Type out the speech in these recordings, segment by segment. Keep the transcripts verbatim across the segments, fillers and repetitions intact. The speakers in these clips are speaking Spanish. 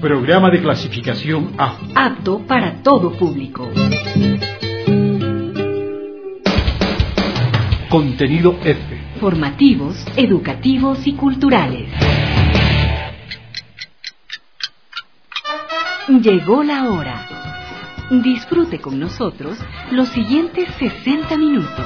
Programa de clasificación A. Apto para todo público. Contenido F. Formativos, educativos y culturales. Llegó la hora. Disfrute con nosotros los siguientes sesenta minutos.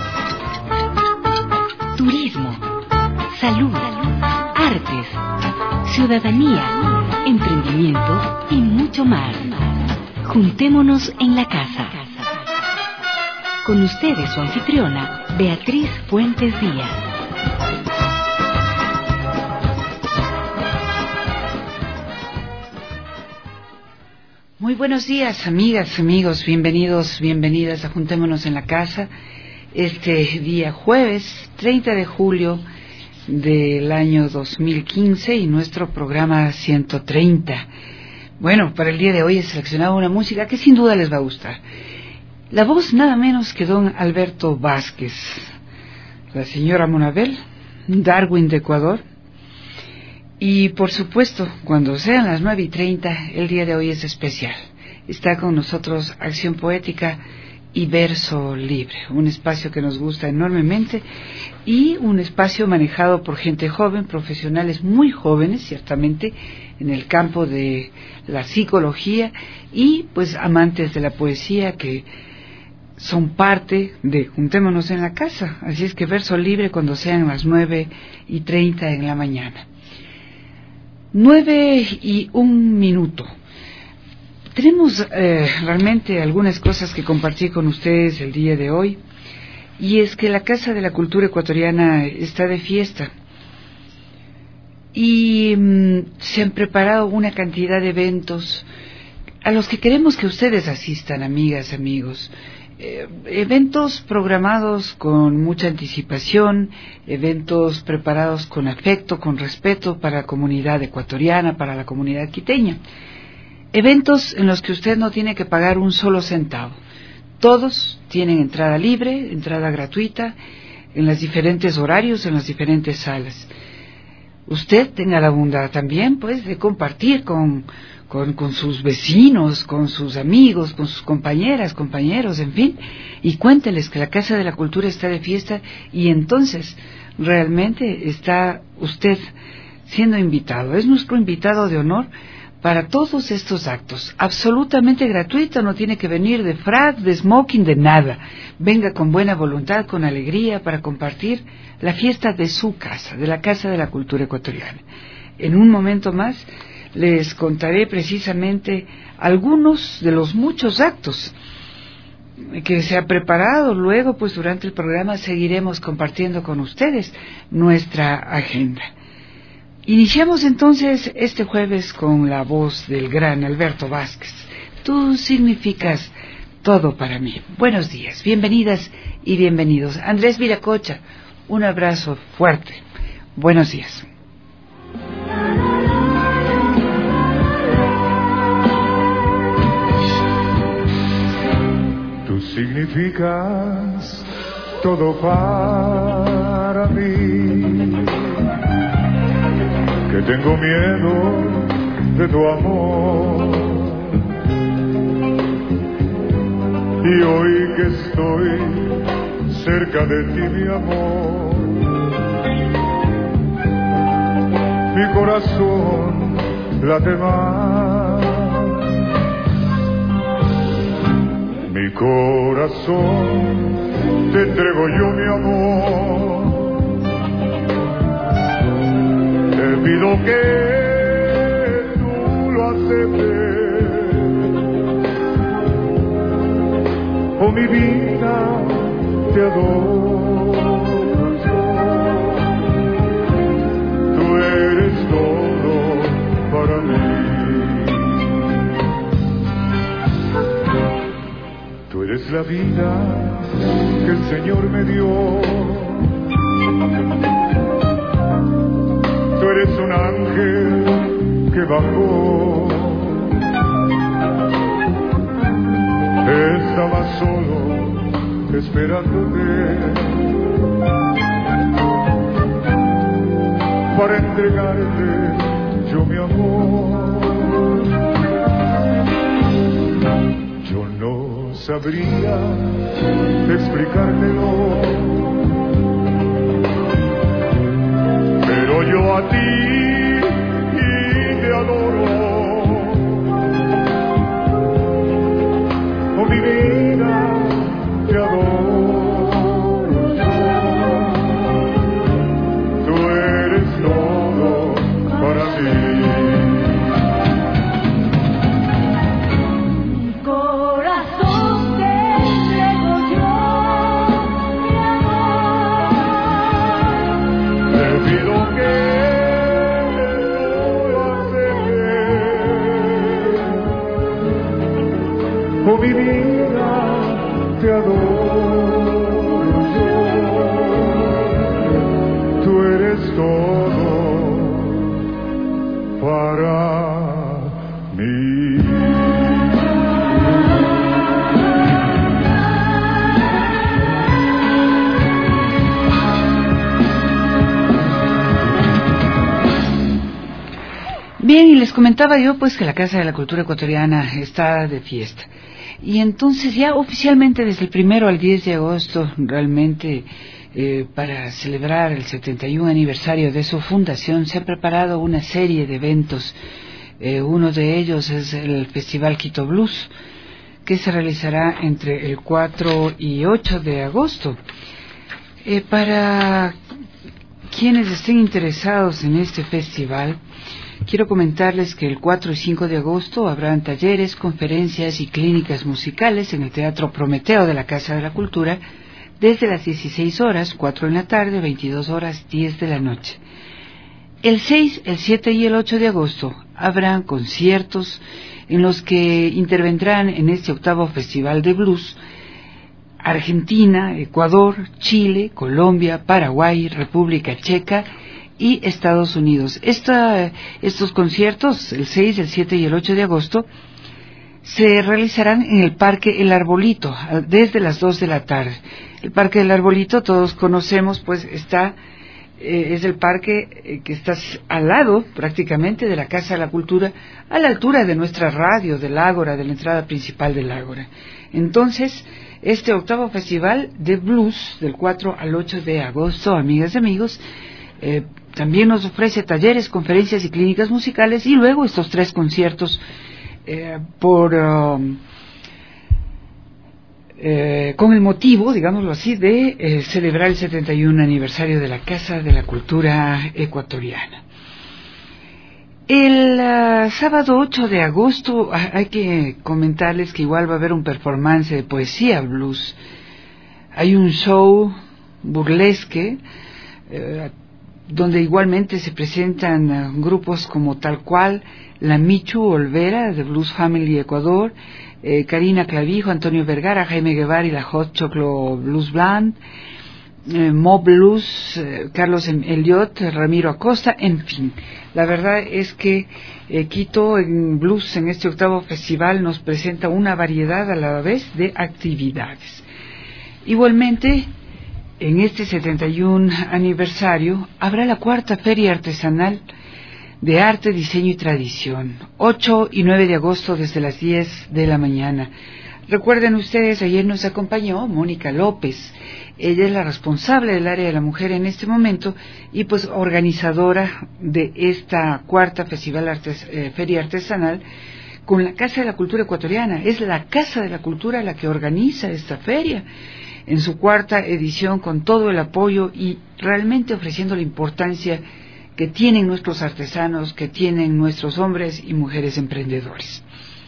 Turismo, salud, artes, ciudadanía, emprendimiento y mucho más. Juntémonos en la casa. Con ustedes su anfitriona, Beatriz Fuentes Díaz. Muy buenos días, amigas, amigos, bienvenidos, bienvenidas a Juntémonos en la Casa, este día jueves treinta de julio del año dos mil quince y nuestro programa ciento treinta. Bueno, para el día de hoy he seleccionado una música que sin duda les va a gustar. La voz nada menos que don Alberto Vázquez, la señora Monabel, Darwin de Ecuador. Y por supuesto, cuando sean las nueve y treinta, el día de hoy es especial. Está con nosotros Acción Poética y Verso Libre, un espacio que nos gusta enormemente y un espacio manejado por gente joven, profesionales muy jóvenes, ciertamente, en el campo de la psicología y pues amantes de la poesía que son parte de Juntémonos en la Casa. Así es que Verso Libre cuando sean las nueve y treinta en la mañana. Nueve y un minuto. Tenemos eh, realmente algunas cosas que compartir con ustedes el día de hoy, y es que la Casa de la Cultura Ecuatoriana está de fiesta y mmm, se han preparado una cantidad de eventos a los que queremos que ustedes asistan, amigas, amigos. Eh, eventos programados con mucha anticipación, eventos preparados con afecto, con respeto para la comunidad ecuatoriana, para la comunidad quiteña. Eventos en los que usted no tiene que pagar un solo centavo. Todos tienen entrada libre, entrada gratuita, en los diferentes horarios, en las diferentes salas. Usted tenga la bondad también, pues, de compartir con Con, con sus vecinos, con sus amigos, con sus compañeras, compañeros, en fin, y cuénteles que la Casa de la Cultura está de fiesta y entonces realmente está usted siendo invitado. Es nuestro invitado de honor para todos estos actos, absolutamente gratuito, no tiene que venir de frac, de smoking, de nada. Venga con buena voluntad, con alegría para compartir la fiesta de su casa, de la Casa de la Cultura Ecuatoriana. En un momento más les contaré precisamente algunos de los muchos actos que se ha preparado. Luego, pues durante el programa seguiremos compartiendo con ustedes nuestra agenda. Iniciamos entonces este jueves con la voz del gran Alberto Vázquez. Tú significas todo para mí. Buenos días, bienvenidas y bienvenidos. Andrés Viracocha, un abrazo fuerte. Buenos días. Significas todo para mí, que tengo miedo de tu amor, y hoy que estoy cerca de ti, mi amor, mi corazón late más. Mi corazón te entrego yo, mi amor. Te pido que tú lo aceptes. Oh, mi vida, te adoro. Tú eres todo para mí. Tú eres la vida que el Señor me dio. Tú eres un ángel que bajó. Estaba solo esperándote para entregarte yo mi amor. sabría explicártelo, pero yo a ti y te adoro, oh mi vida, te adoro yo, tú eres todo para mí. Oh, mi vida, te adoro yo, tú eres todo para mí. Bien, y les comentaba yo pues que la Casa de la Cultura Ecuatoriana está de fiesta. Y entonces ya oficialmente desde el primero al diez de agosto, realmente eh, para celebrar el setenta y un aniversario de su fundación, se ha preparado una serie de eventos. Eh, uno de ellos es el Festival Quito Blues, que se realizará entre el cuatro y ocho de agosto. Eh, para quienes estén interesados en este festival, quiero comentarles que el cuatro y cinco de agosto habrán talleres, conferencias y clínicas musicales en el Teatro Prometeo de la Casa de la Cultura desde las dieciséis horas, cuatro en la tarde, veintidós horas, diez de la noche. El seis, el siete y el ocho de agosto habrán conciertos en los que intervendrán en este octavo Festival de Blues Argentina, Ecuador, Chile, Colombia, Paraguay, República Checa y Estados Unidos. Esta, estos conciertos, el seis, el siete y el ocho de agosto, se realizarán en el Parque El Arbolito, desde las dos de la tarde. El Parque El Arbolito, todos conocemos, pues está, eh, es el parque eh, que está al lado, prácticamente, de la Casa de la Cultura, a la altura de nuestra radio, del Ágora, de la entrada principal del Ágora. Entonces, este octavo Festival de Blues, del cuatro al ocho de agosto, amigas y amigos, eh, también nos ofrece talleres, conferencias y clínicas musicales, y luego estos tres conciertos eh, por um, eh, con el motivo, digámoslo así, de eh, celebrar el setenta y un aniversario de la Casa de la Cultura Ecuatoriana. El uh, sábado ocho de agosto hay que comentarles que igual va a haber un performance de poesía blues. Hay un show burlesque eh, donde igualmente se presentan uh, grupos como Tal Cual, La Michu Olvera de Blues Family Ecuador, eh, Karina Clavijo, Antonio Vergara, Jaime Guevara y la Hot Choclo Blues Band, eh, Mob Blues, eh, Carlos Elliot, Ramiro Acosta, en fin. La verdad es que eh, Quito en Blues en este octavo festival nos presenta una variedad a la vez de actividades. Igualmente, en este setenta y un aniversario habrá la cuarta Feria Artesanal de Arte, Diseño y Tradición, ocho y nueve de agosto desde las diez de la mañana. Recuerden ustedes, ayer nos acompañó Mónica López. Ella es la responsable del área de la mujer en este momento y pues organizadora de esta cuarta Festival Artes, eh, Feria Artesanal con la Casa de la Cultura Ecuatoriana. Es la Casa de la Cultura la que organiza esta feria en su cuarta edición, con todo el apoyo y realmente ofreciendo la importancia que tienen nuestros artesanos, que tienen nuestros hombres y mujeres emprendedores.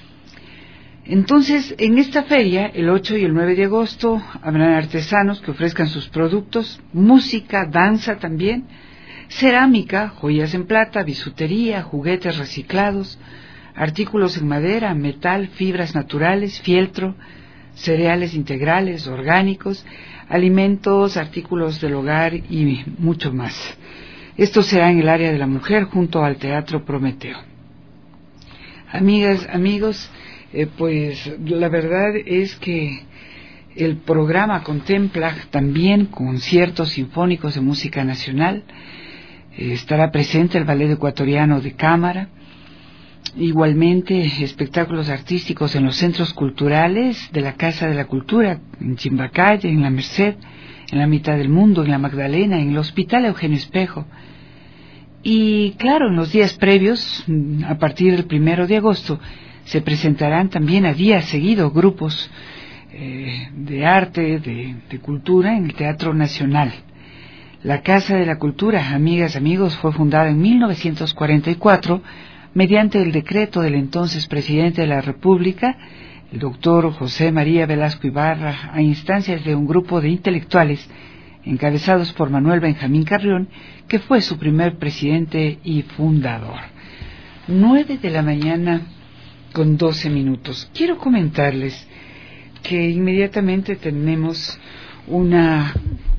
Entonces, en esta feria, el ocho y el nueve de agosto, habrán artesanos que ofrezcan sus productos, música, danza también, cerámica, joyas en plata, bisutería, juguetes reciclados, artículos en madera, metal, fibras naturales, fieltro, cereales integrales, orgánicos, alimentos, artículos del hogar y mucho más. Esto será en el área de la mujer junto al Teatro Prometeo. Amigas, amigos, eh, pues la verdad es que el programa contempla también conciertos sinfónicos de música nacional. Eh, estará presente el Ballet Ecuatoriano de Cámara, igualmente espectáculos artísticos en los centros culturales de la Casa de la Cultura, en Chimbacalle, en La Merced, en la mitad del mundo, en la Magdalena, en el Hospital Eugenio Espejo. Y claro, en los días previos, a partir del primero de agosto, se presentarán también a día seguido grupos eh, de arte, de, de cultura en el Teatro Nacional. La Casa de la Cultura, amigas, amigos, fue fundada en mil novecientos cuarenta y cuatro mediante el decreto del entonces presidente de la República, el doctor José María Velasco Ibarra, a instancias de un grupo de intelectuales encabezados por Manuel Benjamín Carrión, que fue su primer presidente y fundador. Nueve de la mañana con doce minutos. Quiero comentarles que inmediatamente tenemos una,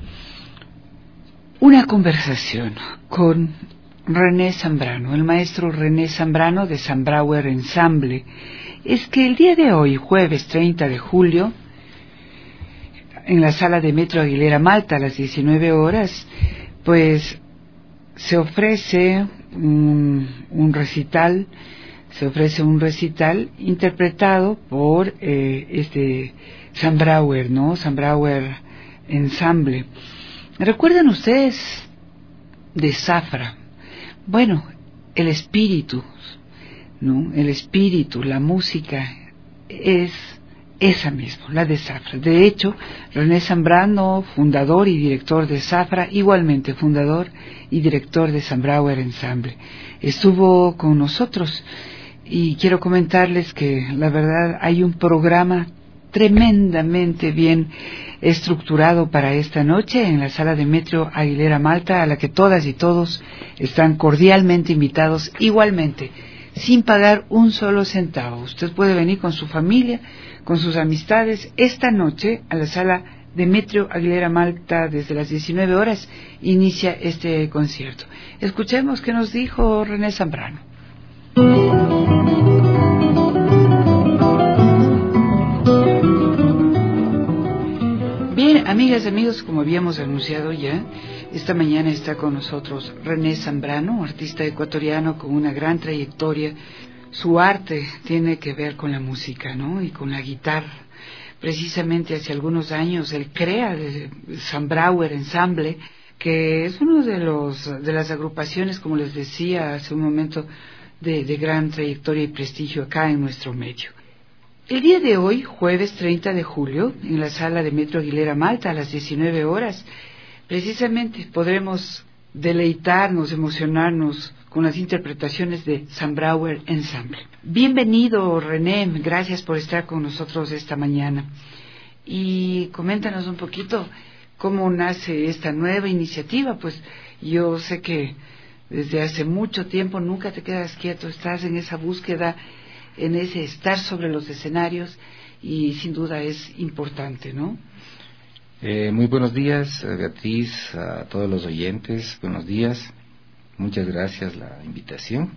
una conversación con René Zambrano, el maestro René Zambrano de Zambrauer Ensamble. Es que el día de hoy, jueves treinta de julio, en la sala de Metro Aguilera Malta a las diecinueve horas, pues se ofrece un, un recital, se ofrece un recital interpretado por eh, este Zambrauer, ¿no? Zambrauer Ensamble. ¿Recuerdan ustedes de Zafra? Bueno, el espíritu, ¿no? El espíritu, la música es esa misma, la de Zafra. De hecho, René Zambrano, fundador y director de Zafra, igualmente fundador y director de Zambrauer Ensamble, estuvo con nosotros y quiero comentarles que la verdad hay un programa tremendamente bien estructurado para esta noche en la sala de Metro Aguilera Malta, a la que todas y todos están cordialmente invitados, igualmente, sin pagar un solo centavo. Usted puede venir con su familia, con sus amistades, esta noche a la sala de Metro Aguilera Malta. Desde las diecinueve horas inicia este concierto. Escuchemos qué nos dijo René Zambrano. Bien, amigas y amigos, como habíamos anunciado ya, esta mañana está con nosotros René Zambrano, artista ecuatoriano con una gran trayectoria. Su arte tiene que ver con la música, ¿no? Y con la guitarra. Precisamente hace algunos años él crea el Zambrauer Ensamble, que es uno de los de las agrupaciones, como les decía hace un momento, de, de gran trayectoria y prestigio acá en nuestro medio. El día de hoy, jueves treinta de julio, en la sala de Metro Aguilera Malta a las diecinueve horas, precisamente podremos deleitarnos, emocionarnos con las interpretaciones de Zambrauer Ensamble. Bienvenido, René, gracias por estar con nosotros esta mañana. Y coméntanos un poquito cómo nace esta nueva iniciativa. Pues yo sé que desde hace mucho tiempo nunca te quedas quieto, estás en esa búsqueda, en ese estar sobre los escenarios, y sin duda es importante, ¿no? Eh, muy buenos días, Beatriz, a todos los oyentes, buenos días, muchas gracias la invitación.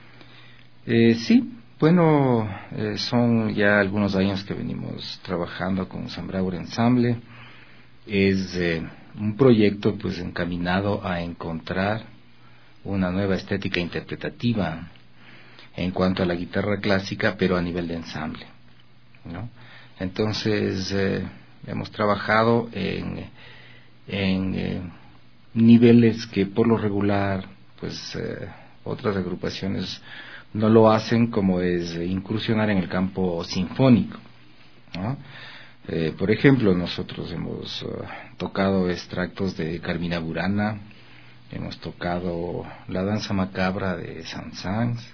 Eh, sí, bueno, eh, son ya algunos años que venimos trabajando con Zambrauer Ensamble. Es eh, un proyecto pues encaminado a encontrar una nueva estética interpretativa en cuanto a la guitarra clásica, pero a nivel de ensamble, ¿no? Entonces eh, hemos trabajado en, en eh, niveles que por lo regular pues eh, otras agrupaciones no lo hacen, como es eh, incursionar en el campo sinfónico, ¿no? Eh, por ejemplo, nosotros hemos uh, tocado extractos de Carmina Burana, hemos tocado la danza macabra de Saint-Saëns,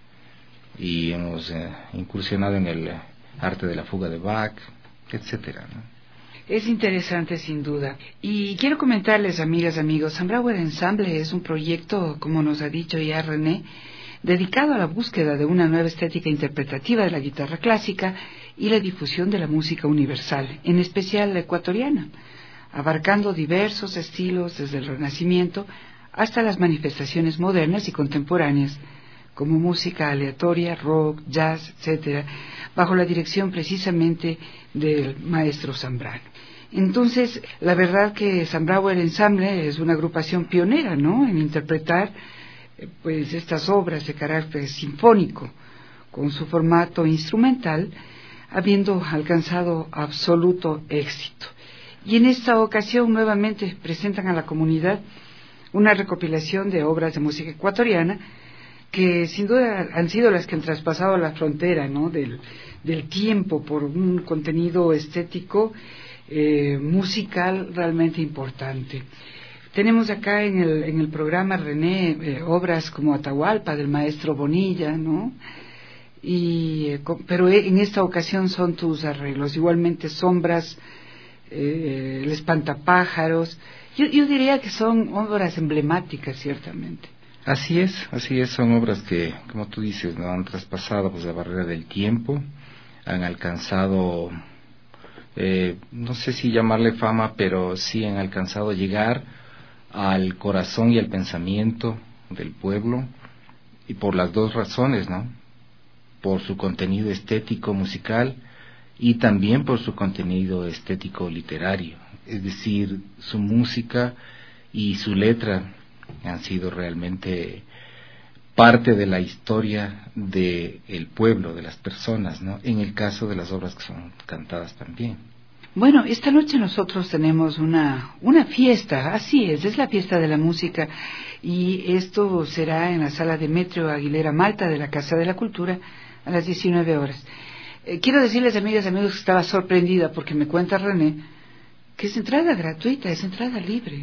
y hemos eh, incursionado en el arte de la fuga de Bach, etcétera, ¿no? Es interesante sin duda. Y quiero comentarles, amigas, amigos, Zambrauer Ensamble es un proyecto, como nos ha dicho ya René, dedicado a la búsqueda de una nueva estética interpretativa de la guitarra clásica y la difusión de la música universal, en especial la ecuatoriana, abarcando diversos estilos desde el Renacimiento hasta las manifestaciones modernas y contemporáneas, como música aleatoria, rock, jazz, etcétera, bajo la dirección precisamente del maestro Zambrano. Entonces, la verdad que Zambrauer Ensamble es una agrupación pionera, ¿no?, en interpretar eh, pues estas obras de carácter sinfónico, con su formato instrumental, habiendo alcanzado absoluto éxito. Y en esta ocasión nuevamente presentan a la comunidad una recopilación de obras de música ecuatoriana que sin duda han sido las que han traspasado la frontera, ¿no?, del, del tiempo por un contenido estético, eh, musical realmente importante. Tenemos acá en el, en el programa, René, eh, obras como Atahualpa del maestro Bonilla, ¿no? Y, eh, con, pero en esta ocasión son tus arreglos, igualmente Sombras, eh, El Espantapájaros. Yo, yo diría que son obras emblemáticas, ciertamente. Así es, así es, son obras que, como tú dices, no han traspasado pues la barrera del tiempo, han alcanzado, eh, no sé si llamarle fama, pero sí han alcanzado llegar al corazón y al pensamiento del pueblo, y por las dos razones, ¿no? Por su contenido estético musical y también por su contenido estético literario, es decir, su música y su letra han sido realmente parte de la historia del pueblo, de las personas, ¿no? En el caso de las obras que son cantadas también. Bueno, esta noche nosotros tenemos una, una fiesta, así es, es la fiesta de la música, y esto será en la sala Demetrio Aguilera Malta de la Casa de la Cultura a las diecinueve horas. Eh, quiero decirles, amigas y amigos, que estaba sorprendida porque me cuenta René que es entrada gratuita, es entrada libre.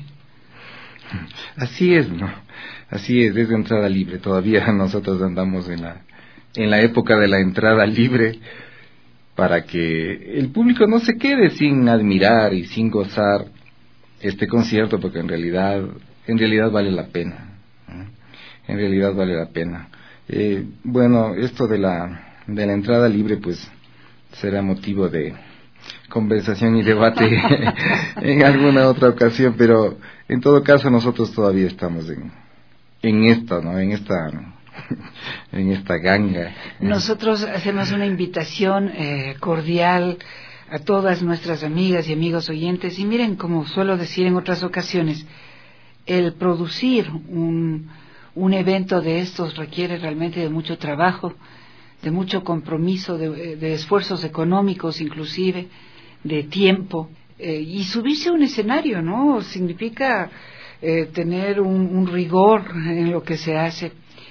Así es, ¿no? Así es, es de entrada libre. Todavía nosotros andamos en la en la época de la entrada libre para que el público no se quede sin admirar y sin gozar este concierto, porque en realidad en realidad vale la pena, ¿no? En realidad vale la pena. Eh, bueno, esto de la de la entrada libre pues será motivo de conversación y debate en alguna otra ocasión, pero en todo caso nosotros todavía estamos en en esta, ¿no? En esta en esta ganga. Nosotros hacemos una invitación eh, cordial a todas nuestras amigas y amigos oyentes, y miren, como suelo decir en otras ocasiones, el producir un un evento de estos requiere realmente de mucho trabajo, de mucho compromiso, de, de esfuerzos económicos inclusive, de tiempo, eh, y subirse a un escenario, ¿no? Significa eh, tener un, un rigor en lo que se hace.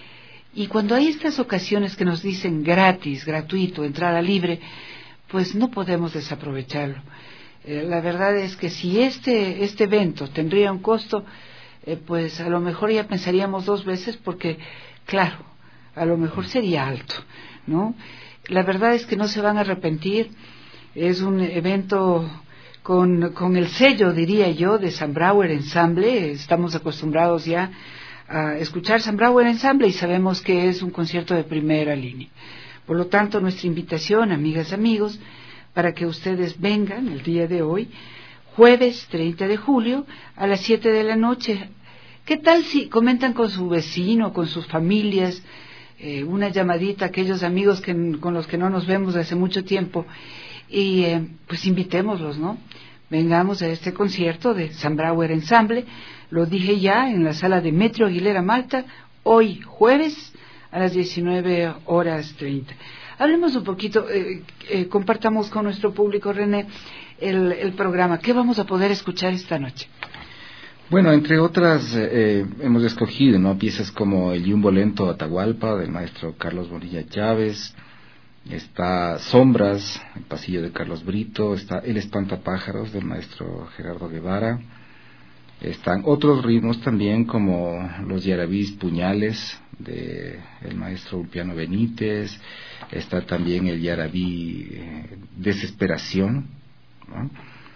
Y cuando hay estas ocasiones que nos dicen gratis, gratuito, entrada libre, pues no podemos desaprovecharlo. Eh, la verdad es que si este, este evento tendría un costo, eh, pues a lo mejor ya pensaríamos dos veces, porque, claro, a lo mejor sería alto, ¿no? La verdad es que no se van a arrepentir. Es un evento con, con el sello, diría yo, de Sambrauer Ensemble. Estamos acostumbrados ya a escuchar Sambrauer Ensemble y sabemos que es un concierto de primera línea. Por lo tanto, nuestra invitación, amigas, amigos, para que ustedes vengan el día de hoy, jueves treinta de julio, a las siete de la noche. ¿Qué tal si comentan con su vecino, con sus familias, eh, una llamadita a aquellos amigos que, con los que no nos vemos hace mucho tiempo, y eh, pues invitémoslos, ¿no? Vengamos a este concierto de Sambrauer Ensemble, lo dije ya, en la sala Demetrio Aguilera Malta, hoy jueves a las diecinueve horas treinta. Hablemos un poquito, eh, eh, compartamos con nuestro público, René, el, el programa. ¿Qué vamos a poder escuchar esta noche? Bueno, entre otras eh, hemos escogido, ¿no?, piezas como el Yumbo Lento Atahualpa del maestro Carlos Bonilla Chávez, está Sombras, el Pasillo de Carlos Brito, está El Espantapájaros del maestro Gerardo Guevara, están otros ritmos también como los Yarabís Puñales de el maestro Ulpiano Benítez, está también el Yarabí eh, Desesperación, ¿no?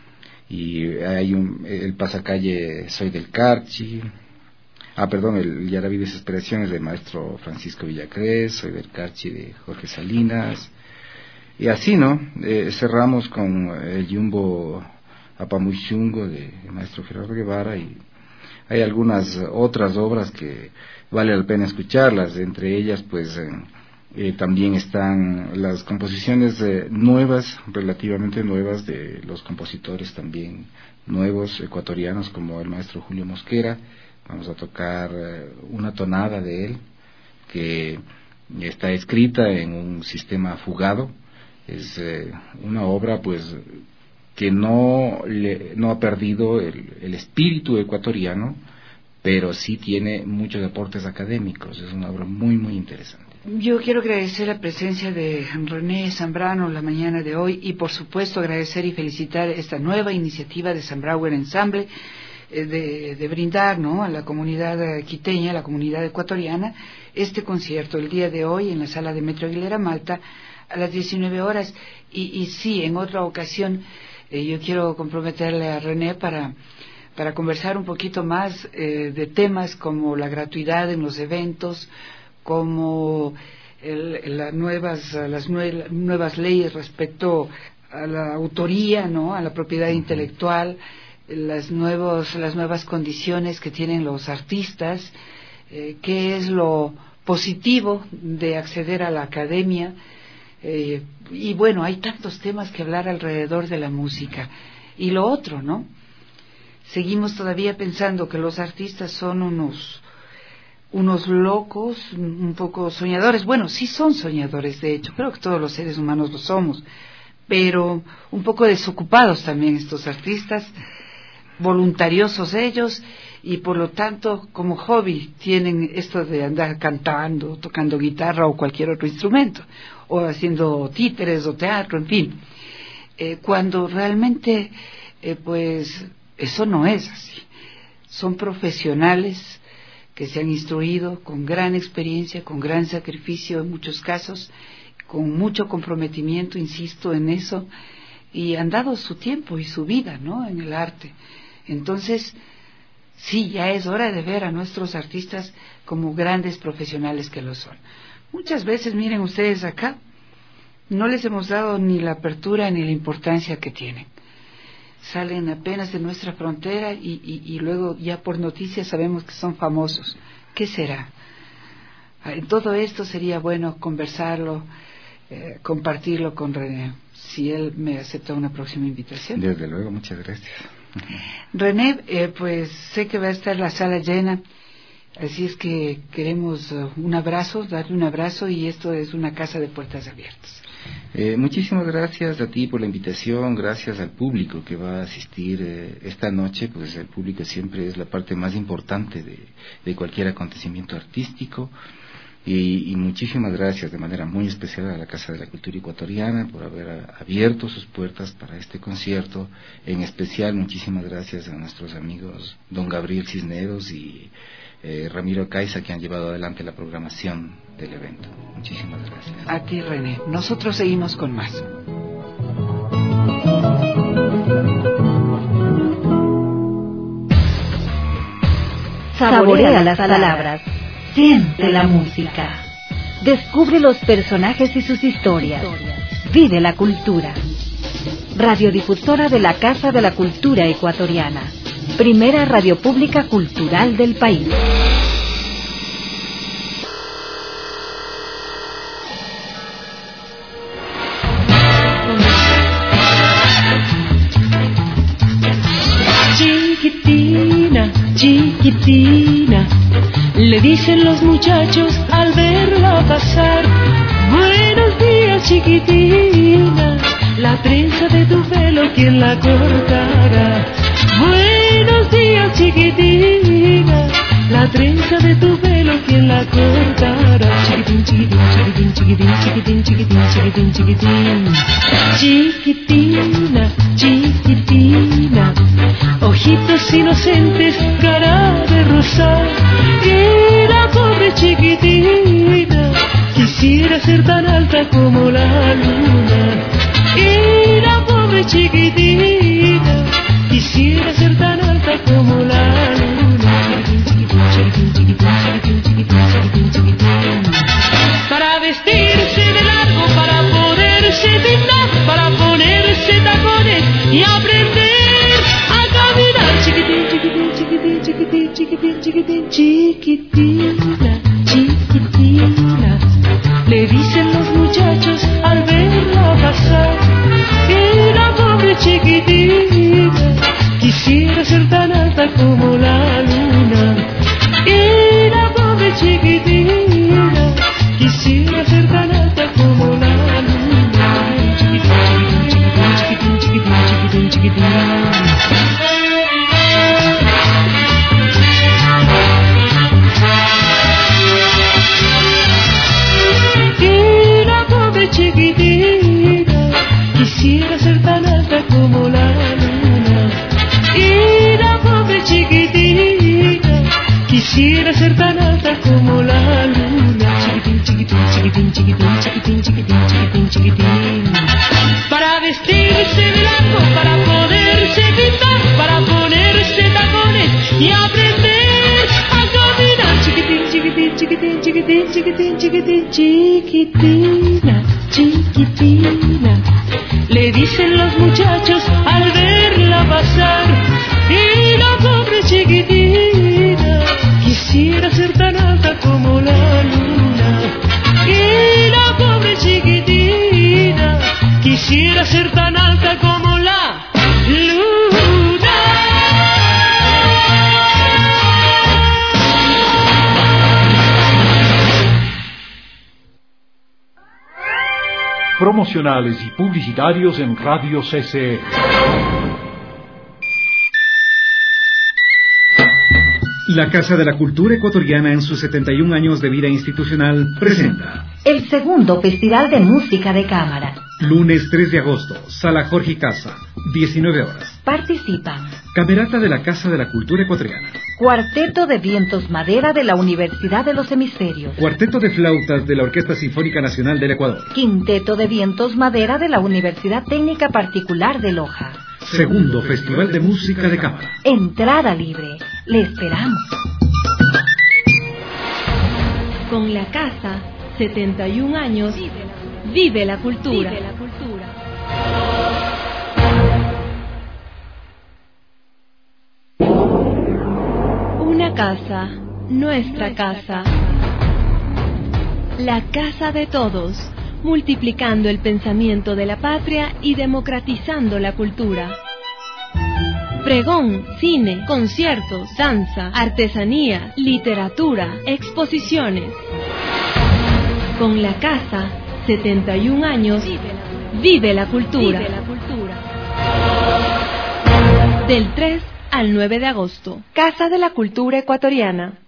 Y hay un, el pasacalle Soy del Carchi, ah perdón, el Yarabí Desesperación es del maestro Francisco Villacrés, Soy del Carchi de Jorge Salinas, y así, ¿no? Eh, cerramos con el Yumbo Apamuchungo de el maestro Gerardo Guevara, y hay algunas otras obras que vale la pena escucharlas, entre ellas pues eh, eh, también están las composiciones eh, nuevas, relativamente nuevas, de los compositores también nuevos ecuatorianos como el maestro Julio Mosquera. Vamos a tocar eh, una tonada de él que está escrita en un sistema fugado, es eh, una obra pues que no, le, no ha perdido el, el espíritu ecuatoriano, pero sí tiene muchos aportes académicos, es una obra muy muy interesante. Yo quiero agradecer la presencia de René Zambrano la mañana de hoy y por supuesto agradecer y felicitar esta nueva iniciativa de Zambrauer Ensemble eh, de, de brindar, ¿no?, a la comunidad quiteña, a la comunidad ecuatoriana, este concierto el día de hoy en la sala de Metro Aguilera Malta a las diecinueve horas y, y sí, en otra ocasión eh, yo quiero comprometerle a René para, para conversar un poquito más eh, de temas como la gratuidad en los eventos, como el, la nuevas, las nue, nuevas leyes respecto a la autoría, ¿no?, a la propiedad intelectual, las, nuevos, las nuevas condiciones que tienen los artistas, eh, qué es lo positivo de acceder a la academia, eh, y bueno, hay tantos temas que hablar alrededor de la música. Y lo otro, ¿no? Seguimos todavía pensando que los artistas son unos... unos locos, un poco soñadores. Bueno, sí son soñadores, de hecho, creo que todos los seres humanos lo somos, pero un poco desocupados también estos artistas, voluntariosos ellos, y por lo tanto como hobby tienen esto de andar cantando, tocando guitarra o cualquier otro instrumento, o haciendo títeres o teatro, en fin, eh, cuando realmente eh, pues eso no es así. Son profesionales que se han instruido con gran experiencia, con gran sacrificio en muchos casos, con mucho comprometimiento, insisto en eso, y han dado su tiempo y su vida, ¿no?, en el arte. Entonces, sí, ya es hora de ver a nuestros artistas como grandes profesionales que lo son. Muchas veces, miren ustedes acá, no les hemos dado ni la apertura ni la importancia que tienen. Salen apenas de nuestra frontera y, y, y luego ya por noticias sabemos que son famosos. ¿Qué será? En todo esto sería bueno conversarlo, eh, compartirlo con René, si él me acepta una próxima invitación. Desde luego, muchas gracias. René, eh, pues sé que va a estar la sala llena, así es que queremos uh, un abrazo, darle un abrazo, y esto es una casa de puertas abiertas. Eh, muchísimas gracias a ti por la invitación, gracias al público que va a asistir eh, esta noche, pues el público siempre es la parte más importante de, de cualquier acontecimiento artístico, y, y muchísimas gracias de manera muy especial a la Casa de la Cultura Ecuatoriana por haber a, abierto sus puertas para este concierto. En especial muchísimas gracias a nuestros amigos don Gabriel Cisneros y eh, Ramiro Caiza, que han llevado adelante la programación del evento. Muchísimas gracias. A ti, René. Nosotros seguimos con más. Saborea las palabras. Siente la música. Descubre los personajes y sus historias. Vive la cultura. Radiodifusora de la Casa de la Cultura Ecuatoriana. Primera radio pública cultural del país. Chiquitina, chiquitina, le dicen los muchachos al verla pasar. Buenos días, chiquitina, la trenza de tu pelo, ¿quién la cortará? Buenos días, chiquitina, la trenza de tu pelo, ¿quién la cortará? Chiquitín, chiquitín, chiquitín, chiquitín, chiquitín, chiquitín, chiquitín, chiquitín. Chiquitina, chiquitina, ojitos inocentes, cara de rosal. Y la pobre chiquitina quisiera ser tan alta como la luna. Y la pobre chiquitina quisiera ser tan alta como la luna. Chiquitín, chiquitín, chiquitín, chiquitín, chiquitín, chiquitín, chiquitín. Para vestirse de largo, para poderse pintar, para ponerse tacones y aprender a caminar. Chiquitín, chiquitín, chiquitín, chiquitín, chiquitín, chiquitín, chiquitina, chiquitina, le dicen los muchachos al verla pasar. Y la pobre chiquitina quisiera ser tan alta como la luna. Y la pobre chiquitina quisiera chiquitín, chiquitín, chiquitín, chiquitín. Para vestirse de blanco, para poderse pintar, para ponerse tacones y aprender a caminar. Chiquitín, chiquitín, chiquitín, chiquitín, chiquitín, chiquitín, chiquitina, chiquitina. Le dicen los muchachos al verla pasar, y la pobre chiquitina quisiera ser tan alta como la luna. Y la pobre chiquitina quisiera ser tan alta como la luna. Promocionales y publicitarios en Radio C C E. La Casa de la Cultura Ecuatoriana, en sus setenta y un años de vida institucional, presenta el segundo Festival de Música de Cámara. Lunes tres de agosto, Sala Jorge Casa, diecinueve horas. Participan Camerata de la Casa de la Cultura Ecuatoriana, Cuarteto de Vientos Madera de la Universidad de los Hemisferios, Cuarteto de Flautas de la Orquesta Sinfónica Nacional del Ecuador, Quinteto de Vientos Madera de la Universidad Técnica Particular de Loja. Segundo Festival de Música de Cámara. Entrada libre. Le esperamos. Con la casa, setenta y un años, vive la cultura. Vive la cultura. Una casa, nuestra casa. La casa de todos, multiplicando el pensamiento de la patria y democratizando la cultura. Pregón, cine, conciertos, danza, artesanía, literatura, exposiciones. Con la casa, setenta y un años, vive la cultura. Vive la cultura. Del tres al nueve de agosto. Casa de la Cultura Ecuatoriana.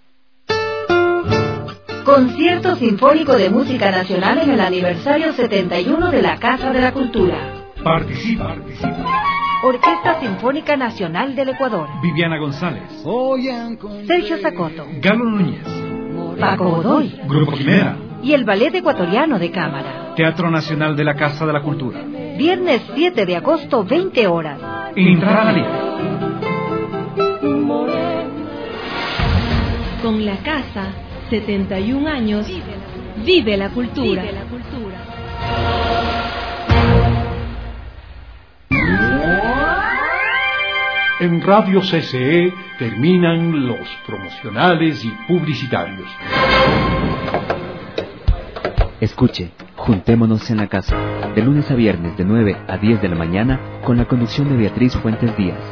Concierto Sinfónico de Música Nacional en el aniversario setenta y uno de la Casa de la Cultura. Participa, participa. Orquesta Sinfónica Nacional del Ecuador. Viviana González. Sergio Zacoto. Galo Núñez. Paco Godoy. Grupo Quimera. Y el Ballet Ecuatoriano de Cámara. Teatro Nacional de la Casa de la Cultura. Viernes siete de agosto, veinte horas. Entrada libre. Con la casa, setenta y un años, vive la cultura. Vive la cultura. En Radio C C E terminan los promocionales y publicitarios. Escuche, Juntémonos en la Casa, de lunes a viernes de nueve a diez de la mañana, con la conducción de Beatriz Fuentes Díaz.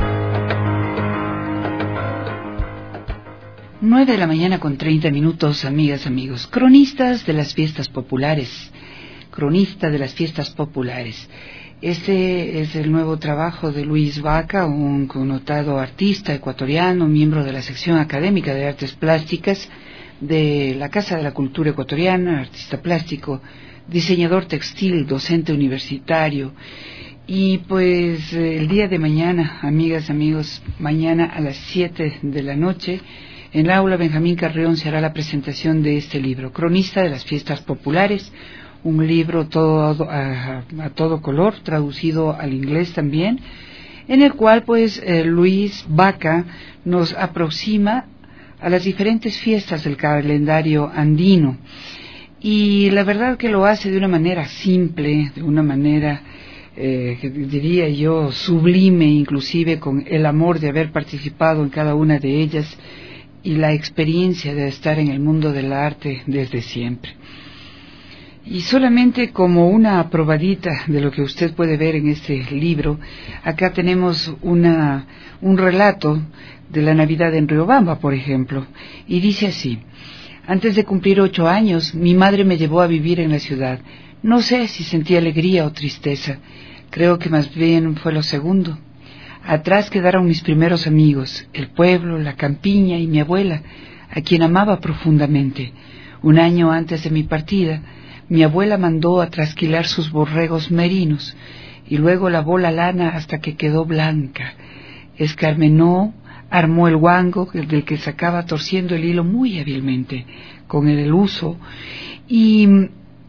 Nueve de la mañana con treinta minutos, amigas, amigos. Cronistas de las fiestas populares. Cronista de las fiestas populares. Este es el nuevo trabajo de Luis Vaca, un connotado artista ecuatoriano, miembro de la sección académica de artes plásticas de la Casa de la Cultura Ecuatoriana, artista plástico, diseñador textil, docente universitario. Y pues el día de mañana, amigas, amigos, mañana a las siete de la noche, en la aula Benjamín Carreón se hará la presentación de este libro, Cronista de las Fiestas Populares, un libro todo a, a todo color, traducido al inglés también, en el cual pues eh, Luis Vaca nos aproxima a las diferentes fiestas del calendario andino, y la verdad que lo hace de una manera simple, de una manera eh, que diría yo sublime, inclusive con el amor de haber participado en cada una de ellas y la experiencia de estar en el mundo del arte desde siempre. Y solamente como una probadita de lo que usted puede ver en este libro, acá tenemos una, un relato de la Navidad en Riobamba, por ejemplo, y dice así: antes de cumplir ocho años, mi madre me llevó a vivir en la ciudad. No sé si sentí alegría o tristeza, creo que más bien fue lo segundo. Atrás quedaron mis primeros amigos, el pueblo, la campiña y mi abuela, a quien amaba profundamente. Un año antes de mi partida, mi abuela mandó a trasquilar sus borregos merinos y luego lavó la lana hasta que quedó blanca. Escarmenó, armó el guango del que sacaba torciendo el hilo muy hábilmente con el uso, y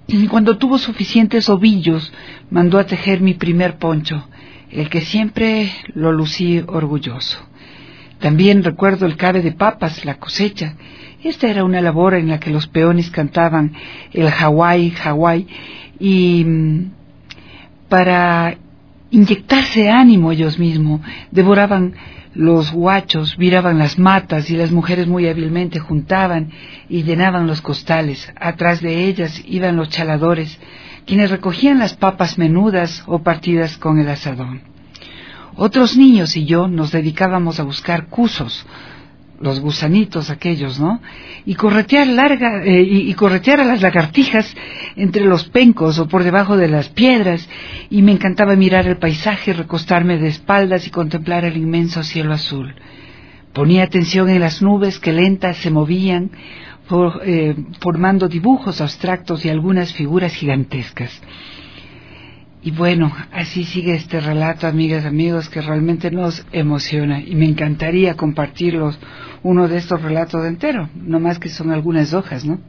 Y cuando tuvo suficientes ovillos, mandó a tejer mi primer poncho, el que siempre lo lucí orgulloso. También recuerdo el cabe de papas, la cosecha. Esta era una labor en la que los peones cantaban el Hawái, Hawái, y mmm, para inyectarse ánimo ellos mismos, devoraban los huachos, viraban las matas y las mujeres muy hábilmente juntaban y llenaban los costales. Atrás de ellas iban los chaladores, quienes recogían las papas menudas o partidas con el asadón. Otros niños y yo nos dedicábamos a buscar cusos, los gusanitos aquellos, ¿no? Y corretear larga eh, y, y corretear a las lagartijas entre los pencos o por debajo de las piedras, y me encantaba mirar el paisaje, recostarme de espaldas y contemplar el inmenso cielo azul. Ponía atención en las nubes que lentas se movían, for, eh, formando dibujos abstractos y algunas figuras gigantescas. Y bueno, así sigue este relato, amigas, amigos, que realmente nos emociona, y me encantaría compartirlos, uno de estos relatos entero, no más que son algunas hojas, ¿no?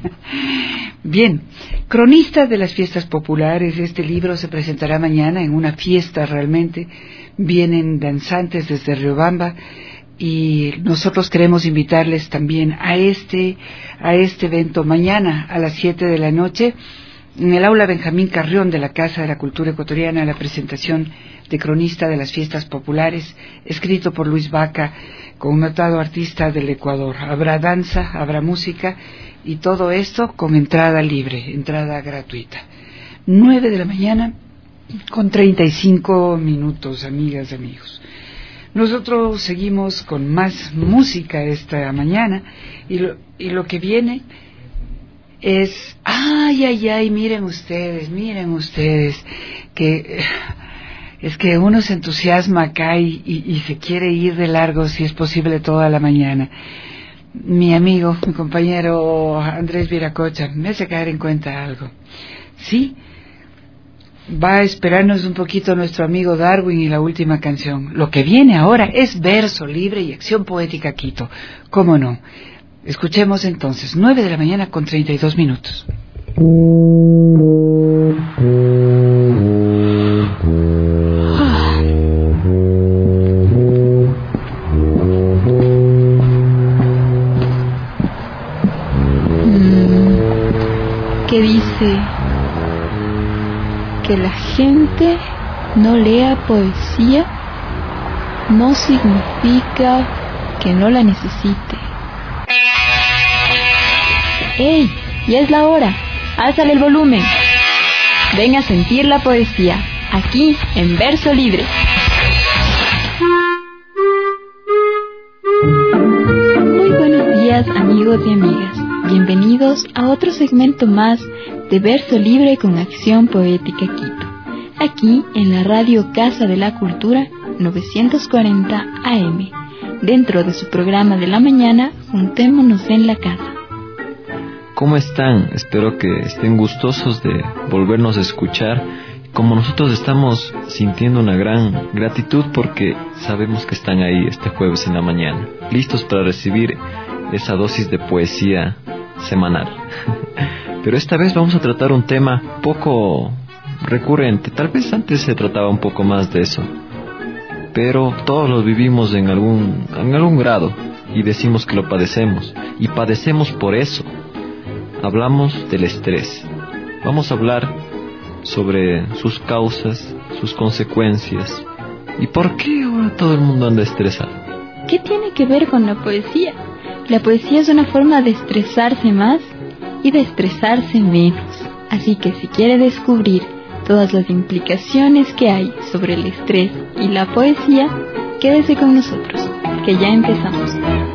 Bien, Cronista de las Fiestas Populares. Este libro se presentará mañana en una fiesta realmente. Vienen danzantes desde Riobamba y nosotros queremos invitarles también a este, a este evento mañana a las siete de la noche. En el aula Benjamín Carrión de la Casa de la Cultura Ecuatoriana, la presentación de Cronista de las Fiestas Populares, escrito por Luis Vaca, con un notado artista del Ecuador. Habrá danza, habrá música, y todo esto con entrada libre, entrada gratuita. Nueve de la mañana con treinta y cinco minutos, amigas, amigos. Nosotros seguimos con más música esta mañana, y lo, y lo que viene es, ay, ay, ay, miren ustedes, miren ustedes, que es que uno se entusiasma acá y, y, y se quiere ir de largo, si es posible, toda la mañana. Mi amigo, mi compañero Andrés Viracocha me hace caer en cuenta algo. Sí, va a esperarnos un poquito nuestro amigo Darwin y la última canción. Lo que viene ahora es verso libre y acción poética Quito, ¿cómo no? Escuchemos entonces, nueve de la mañana con treinta y dos minutos. Que dice que la gente no lea poesía no significa que no la necesite. ¡Ey! Ya es la hora. Álzale el volumen. Ven a sentir la poesía, aquí en Verso Libre. Muy buenos días, amigos y amigas. Bienvenidos a otro segmento más de Verso Libre con Acción Poética Quito, aquí en la radio Casa de la Cultura novecientos cuarenta A M, dentro de su programa de la mañana, Juntémonos en la Casa. ¿Cómo están? Espero que estén gustosos de volvernos a escuchar. Como nosotros estamos sintiendo una gran gratitud porque sabemos que están ahí este jueves en la mañana, listos para recibir esa dosis de poesía semanal. Pero esta vez vamos a tratar un tema poco recurrente. Tal vez antes se trataba un poco más de eso, pero todos lo vivimos en algún, en algún grado y decimos que lo padecemos, y padecemos por eso. Hablamos del estrés. Vamos a hablar sobre sus causas, sus consecuencias y por qué ahora todo el mundo anda estresado. ¿Qué tiene que ver con la poesía? La poesía es una forma de estresarse más y de estresarse menos. Así que si quiere descubrir todas las implicaciones que hay sobre el estrés y la poesía, quédese con nosotros, que ya empezamos.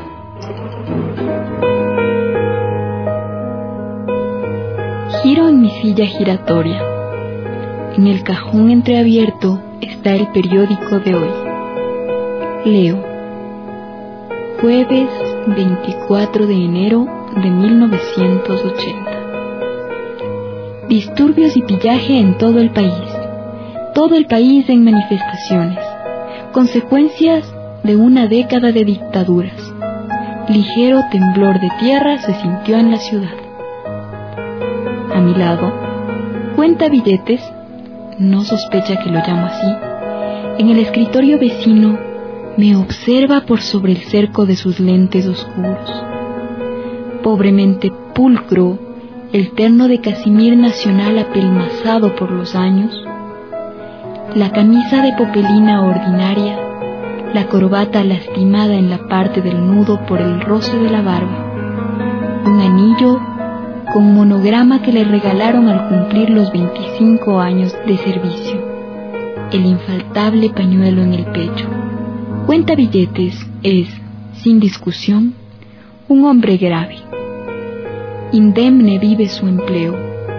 Giro en mi silla giratoria. En el cajón entreabierto está el periódico de hoy. Leo. Jueves veinticuatro de enero de mil novecientos ochenta. Disturbios y pillaje en todo el país. Todo el país en manifestaciones. Consecuencias de una década de dictaduras. Ligero temblor de tierra se sintió en la ciudad. mi lado, cuenta billetes, no sospecha que lo llamo así, en el escritorio vecino me observa por sobre el cerco de sus lentes oscuros. Pobremente pulcro, el terno de casimir nacional apelmazado por los años, la camisa de popelina ordinaria, la corbata lastimada en la parte del nudo por el roce de la barba, un anillo con monograma que le regalaron al cumplir los veinticinco años de servicio, el infaltable pañuelo en el pecho. Cuenta billetes es, sin discusión, un hombre grave. Indemne vive su empleo.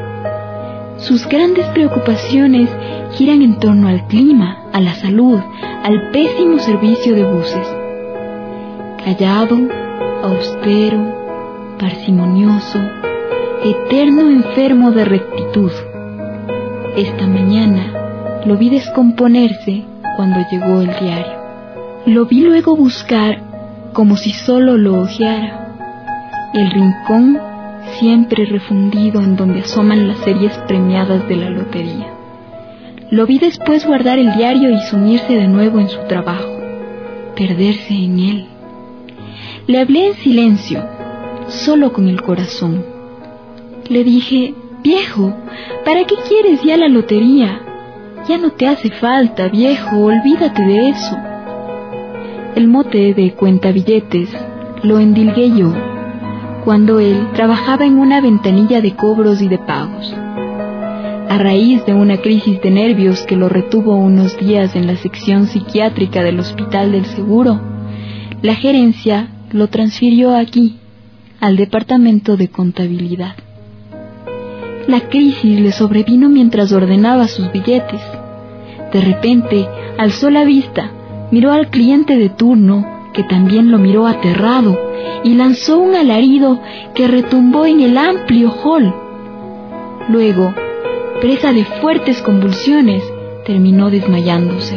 Sus grandes preocupaciones giran en torno al clima, a la salud, al pésimo servicio de buses. Callado, austero, parsimonioso, eterno enfermo de rectitud. Esta mañana lo vi descomponerse cuando llegó el diario. Lo vi luego buscar como si solo lo hojeara el rincón siempre refundido en donde asoman las series premiadas de la lotería. Lo vi después guardar el diario y sumirse de nuevo en su trabajo, perderse en él. Le hablé en silencio, solo con el corazón. Le dije: viejo, ¿para qué quieres ya la lotería? Ya no te hace falta, viejo, olvídate de eso. El mote de cuentabilletes lo endilgué yo, cuando él trabajaba en una ventanilla de cobros y de pagos. A raíz de una crisis de nervios que lo retuvo unos días en la sección psiquiátrica del Hospital del Seguro, la gerencia lo transfirió aquí, al departamento de contabilidad. La crisis le sobrevino mientras ordenaba sus billetes. De repente, alzó la vista, miró al cliente de turno, que también lo miró aterrado, y lanzó un alarido que retumbó en el amplio hall. Luego, presa de fuertes convulsiones, terminó desmayándose.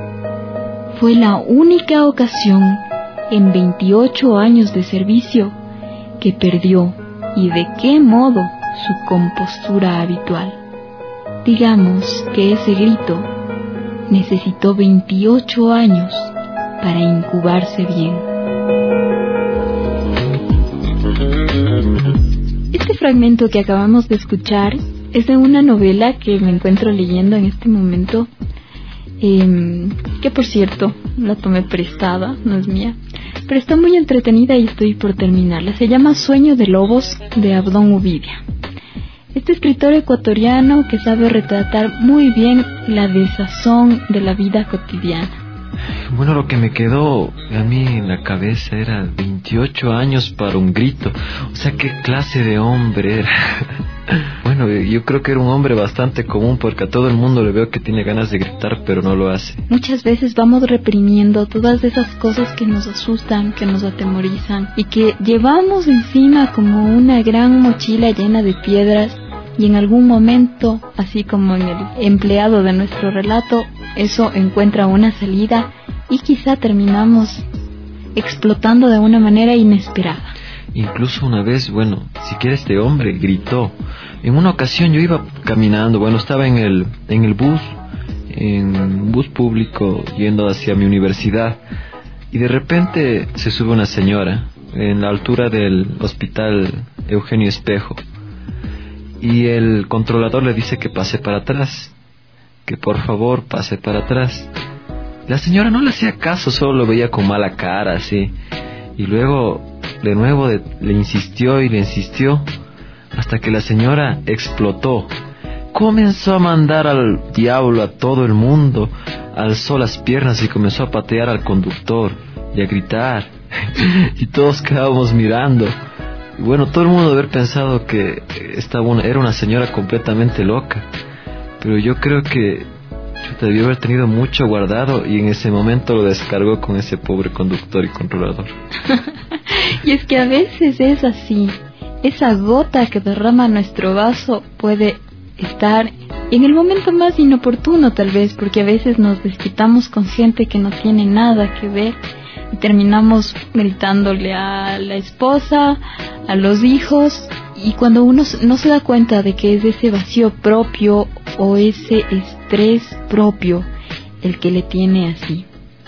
Fue la única ocasión en veintiocho años de servicio que perdió, y de qué modo, su compostura habitual. Digamos que ese grito necesitó veintiocho años para incubarse bien. Este fragmento que acabamos de escuchar es de una novela que me encuentro leyendo en este momento, eh, que por cierto la tomé prestada, no es mía, pero está muy entretenida y estoy por terminarla. Se llama Sueño de Lobos, de Abdón Uvidia. Este escritor ecuatoriano que sabe retratar muy bien la desazón de la vida cotidiana. Bueno, lo que me quedó a mí en la cabeza era veintiocho años para un grito. O sea, ¿qué clase de hombre era? Bueno, yo creo que era un hombre bastante común, porque a todo el mundo le veo que tiene ganas de gritar, pero no lo hace. Muchas veces vamos reprimiendo todas esas cosas que nos asustan, que nos atemorizan, y que llevamos encima como una gran mochila llena de piedras, y en algún momento, así como en el empleado de nuestro relato, eso encuentra una salida y quizá terminamos explotando de una manera inesperada. Incluso una vez, bueno, siquiera este hombre gritó. En una ocasión yo iba caminando, bueno, estaba en el en el bus, en un bus público yendo hacia mi universidad, y de repente se sube una señora en la altura del Hospital Eugenio Espejo, y el controlador le dice que pase para atrás, que por favor pase para atrás. La señora no le hacía caso, solo lo veía con mala cara, así. Y luego, de nuevo, de, le insistió y le insistió, hasta que la señora explotó. Comenzó a mandar al diablo a todo el mundo, alzó las piernas y comenzó a patear al conductor y a gritar. Y todos quedábamos mirando. Y bueno, todo el mundo debe haber pensado que esta una, era una señora completamente loca. Pero yo creo que yo debió haber tenido mucho guardado, y en ese momento lo descargó con ese pobre conductor y controlador. Y es que a veces es así. Esa gota que derrama nuestro vaso puede estar Y en el momento más inoportuno tal vez, porque a veces nos desquitamos con gente que no tiene nada que ver y terminamos gritándole a la esposa, a los hijos, y cuando uno no se da cuenta de que es ese vacío propio o ese estrés propio el que le tiene así.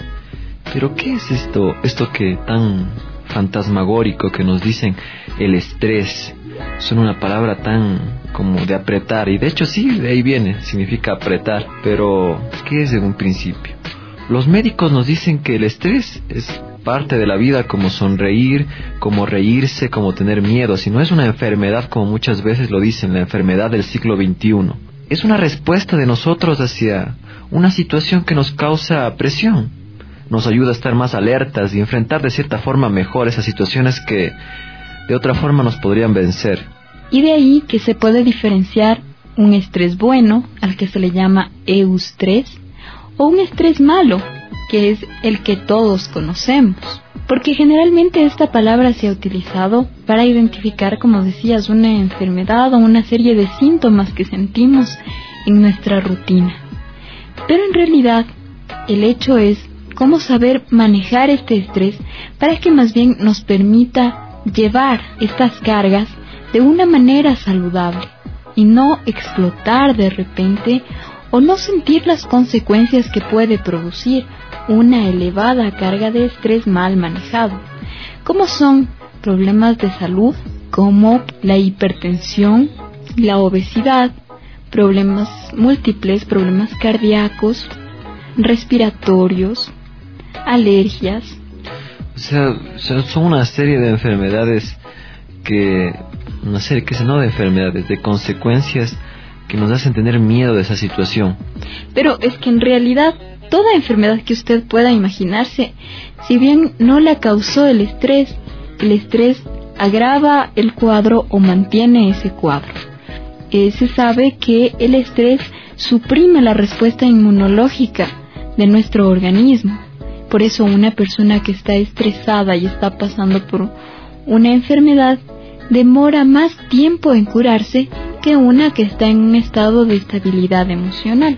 Pero ¿qué es esto, esto que tan fantasmagórico que nos dicen el estrés? Son una palabra tan como de apretar, y de hecho sí, de ahí viene, significa apretar, pero ¿qué es en un principio? Los médicos nos dicen que el estrés es parte de la vida, como sonreír, como reírse, como tener miedo. Si no es una enfermedad, como muchas veces lo dicen, la enfermedad del siglo veintiuno. Es una respuesta de nosotros hacia una situación que nos causa presión. Nos ayuda a estar más alertas y enfrentar de cierta forma mejor esas situaciones que de otra forma nos podrían vencer. Y de ahí que se puede diferenciar un estrés bueno, al que se le llama eustrés, o un estrés malo, que es el que todos conocemos. Porque generalmente esta palabra se ha utilizado para identificar, como decías, una enfermedad o una serie de síntomas que sentimos en nuestra rutina. Pero en realidad, el hecho es cómo saber manejar este estrés para que más bien nos permita llevar estas cargas de una manera saludable y no explotar de repente o no sentir las consecuencias que puede producir una elevada carga de estrés mal manejado, como son problemas de salud como la hipertensión, la obesidad, problemas múltiples, problemas cardíacos, respiratorios, alergias. O sea, son una serie de enfermedades que, una serie que se no de enfermedades, de consecuencias que nos hacen tener miedo de esa situación. Pero es que en realidad toda enfermedad que usted pueda imaginarse, si bien no la causó el estrés, el estrés agrava el cuadro o mantiene ese cuadro. Eh, se sabe que el estrés suprime la respuesta inmunológica de nuestro organismo. Por eso una persona que está estresada y está pasando por una enfermedad demora más tiempo en curarse que una que está en un estado de estabilidad emocional.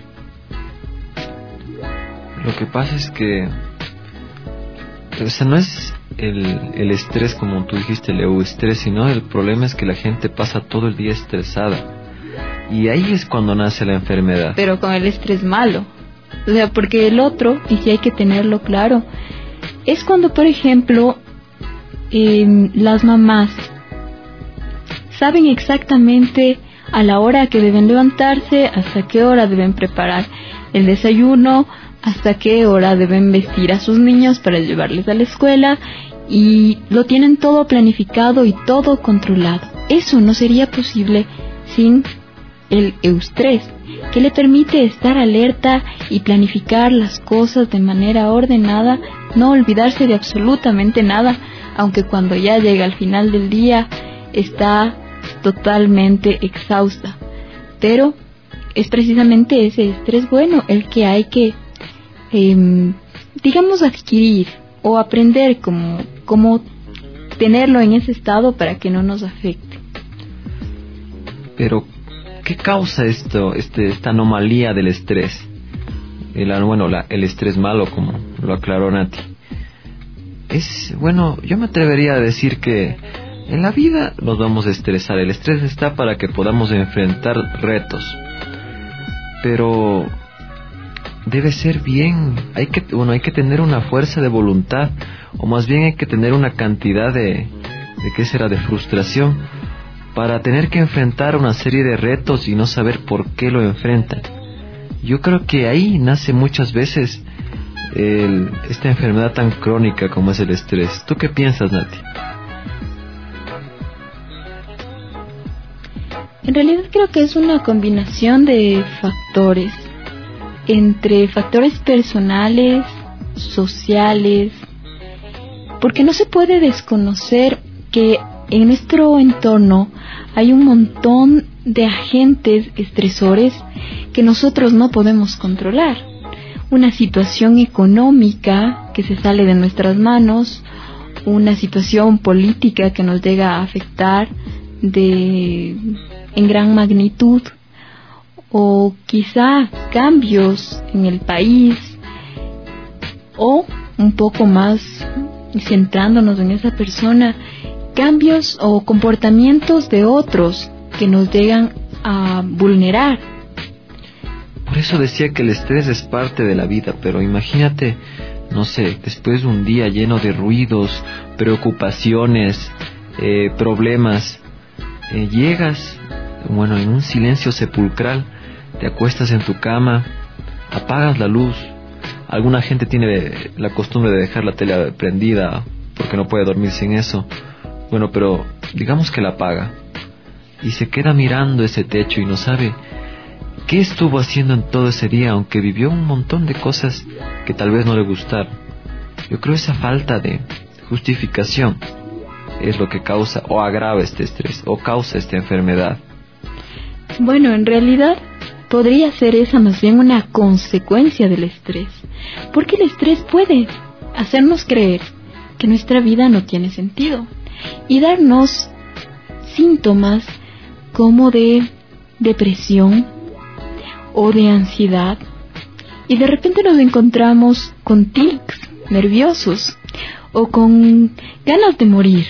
Lo que pasa es que, o sea, no es el, el estrés como tú dijiste, el eustrés, sino el problema es que la gente pasa todo el día estresada. Y ahí es cuando nace la enfermedad. Pero con el estrés malo. O sea, porque el otro, y si hay que tenerlo claro, es cuando, por ejemplo, eh, las mamás saben exactamente a la hora que deben levantarse, hasta qué hora deben preparar el desayuno, hasta qué hora deben vestir a sus niños para llevarles a la escuela, y lo tienen todo planificado y todo controlado. Eso no sería posible sin el eustrés, que le permite estar alerta y planificar las cosas de manera ordenada, no olvidarse de absolutamente nada, aunque cuando ya llega al final del día está totalmente exhausta. Pero es precisamente ese estrés bueno el que hay que, eh, digamos, adquirir o aprender cómo, cómo tenerlo en ese estado para que no nos afecte. Pero ¿qué causa esto, este, esta anomalía del estrés? El, bueno, la, el estrés malo, como lo aclaró Nati. Es, bueno, yo me atrevería a decir que en la vida nos vamos a estresar. El estrés está para que podamos enfrentar retos. Pero debe ser bien, hay que, bueno, hay que tener una fuerza de voluntad, o más bien hay que tener una cantidad de, de ¿qué será?, de frustración, para tener que enfrentar una serie de retos y no saber por qué lo enfrentan. Yo creo que ahí nace muchas veces el, esta enfermedad tan crónica como es el estrés. ¿Tú qué piensas, Nati? En realidad creo que es una combinación de factores, entre factores personales, sociales, porque no se puede desconocer que en nuestro entorno hay un montón de agentes estresores que nosotros no podemos controlar. Una situación económica que se sale de nuestras manos, una situación política que nos llega a afectar de, en gran magnitud, o quizá cambios en el país, o un poco más centrándonos en esa persona, cambios o comportamientos de otros que nos llegan a vulnerar. Por eso decía que el estrés es parte de la vida, pero imagínate, no sé, después de un día lleno de ruidos, preocupaciones, eh, problemas, eh, llegas, bueno, en un silencio sepulcral, te acuestas en tu cama, apagas la luz. Alguna gente tiene la costumbre de dejar la tele prendida porque no puede dormir sin eso. Bueno, pero digamos que la apaga y se queda mirando ese techo y no sabe qué estuvo haciendo en todo ese día, aunque vivió un montón de cosas que tal vez no le gustaron. Yo creo esa falta de justificación es lo que causa o agrava este estrés o causa esta enfermedad. Bueno, en realidad podría ser esa más bien una consecuencia del estrés, porque el estrés puede hacernos creer que nuestra vida no tiene sentido y darnos síntomas como de depresión o de ansiedad, y de repente nos encontramos con tics nerviosos o con ganas de morir.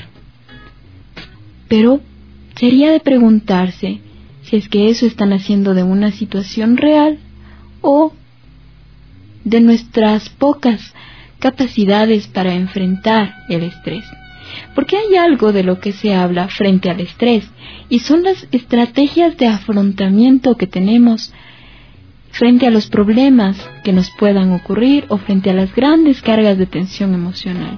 Pero sería de preguntarse si es que eso están haciendo de una situación real o de nuestras pocas capacidades para enfrentar el estrés. Porque hay algo de lo que se habla frente al estrés, y son las estrategias de afrontamiento que tenemos frente a los problemas que nos puedan ocurrir o frente a las grandes cargas de tensión emocional.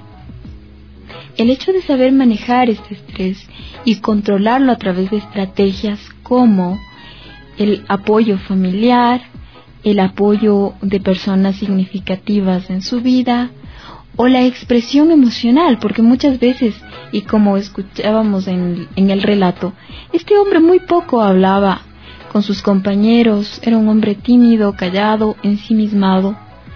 El hecho de saber manejar este estrés y controlarlo a través de estrategias como el apoyo familiar, el apoyo de personas significativas en su vida, o la expresión emocional, porque muchas veces, y como escuchábamos en, en el relato, este hombre muy poco hablaba con sus compañeros, era un hombre tímido, callado, ensimismado,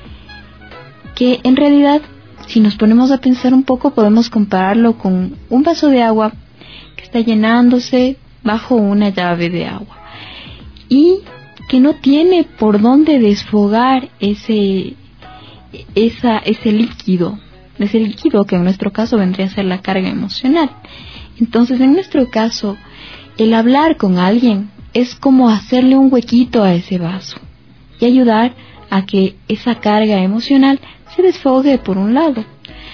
que en realidad, si nos ponemos a pensar un poco, podemos compararlo con un vaso de agua que está llenándose bajo una llave de agua y que no tiene por dónde desfogar ese esa ese líquido, ese líquido que en nuestro caso vendría a ser la carga emocional. Entonces, en nuestro caso, el hablar con alguien es como hacerle un huequito a ese vaso y ayudar a que esa carga emocional se desfogue por un lado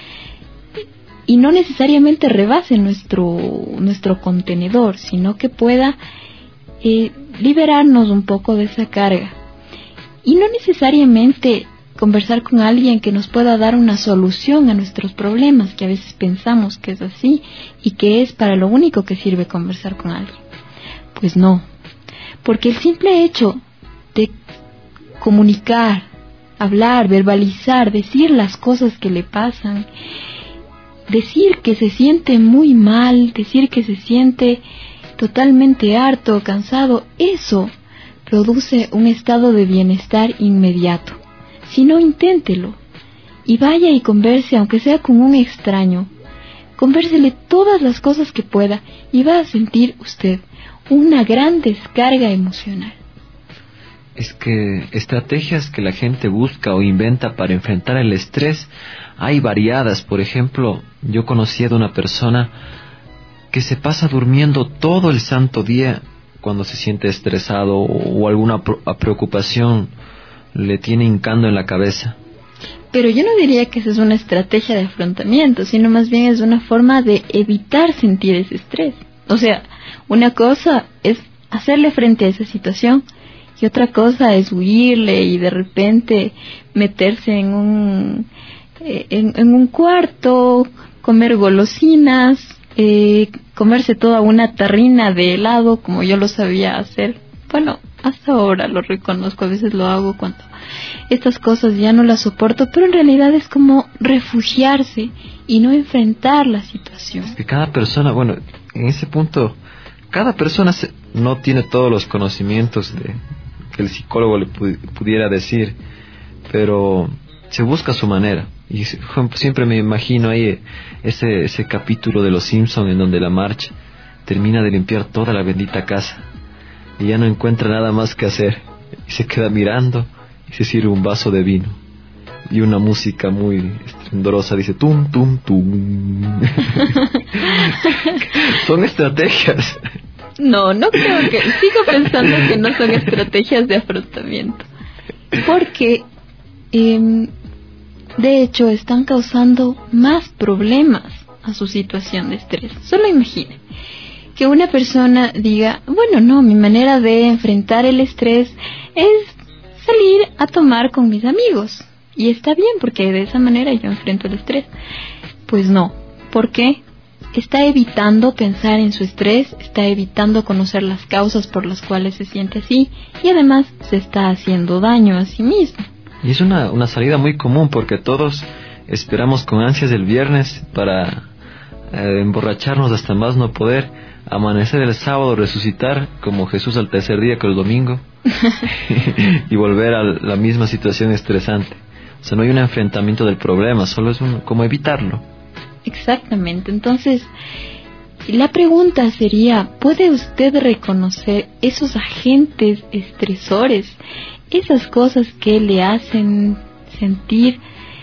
y no necesariamente rebase nuestro nuestro contenedor, sino que pueda eh, liberarnos un poco de esa carga. Y no necesariamente conversar con alguien que nos pueda dar una solución a nuestros problemas, que a veces pensamos que es así y que es para lo único que sirve conversar con alguien. Pues no, porque el simple hecho de comunicar, hablar, verbalizar, decir las cosas que le pasan, decir que se siente muy mal, decir que se siente totalmente harto, cansado, eso produce un estado de bienestar inmediato. Si no, inténtelo y vaya y converse, aunque sea con un extraño, convérsele todas las cosas que pueda y va a sentir usted una gran descarga emocional. Es que estrategias que la gente busca o inventa para enfrentar el estrés hay variadas. Por ejemplo, yo conocía de una persona que se pasa durmiendo todo el santo día cuando se siente estresado o alguna preocupación le tiene hincando en la cabeza. Pero yo no diría que esa es una estrategia de afrontamiento, sino más bien es una forma de evitar sentir ese estrés. O sea, una cosa es hacerle frente a esa situación y otra cosa es huirle y de repente meterse en un en, en un cuarto, comer golosinas, eh, comerse toda una tarrina de helado como yo lo sabía hacer. Bueno, hasta ahora lo reconozco, a veces lo hago cuando estas cosas ya no las soporto, pero en realidad es como refugiarse y no enfrentar la situación. Es que cada persona, bueno, en ese punto, cada persona se, no tiene todos los conocimientos de, que el psicólogo le pu- pudiera decir, pero se busca su manera. Y siempre me imagino ahí ese, ese capítulo de Los Simpson en donde la Marge termina de limpiar toda la bendita casa. y ya no encuentra nada más que hacer y se queda mirando y se sirve un vaso de vino y una música muy estrendorosa dice tum tum tum. Son estrategias. No, no creo que... Sigo pensando que no son estrategias de afrontamiento. Porque, eh, de hecho, están causando más problemas a su situación de estrés. Solo imaginen que una persona diga, bueno, no, mi manera de enfrentar el estrés es salir a tomar con mis amigos. Y está bien, porque de esa manera yo enfrento el estrés. Pues no. ¿Por qué? Está evitando pensar en su estrés, está evitando conocer las causas por las cuales se siente así y además se está haciendo daño a sí mismo. Y es una, una salida muy común porque todos esperamos con ansias el viernes para eh, emborracharnos hasta más no poder, amanecer el sábado, resucitar como Jesús al tercer día que el domingo y volver a la misma situación estresante. O sea, no hay un enfrentamiento del problema, solo es un, como evitarlo. Exactamente. Entonces, la pregunta sería, ¿puede usted reconocer esos agentes estresores, esas cosas que le hacen sentir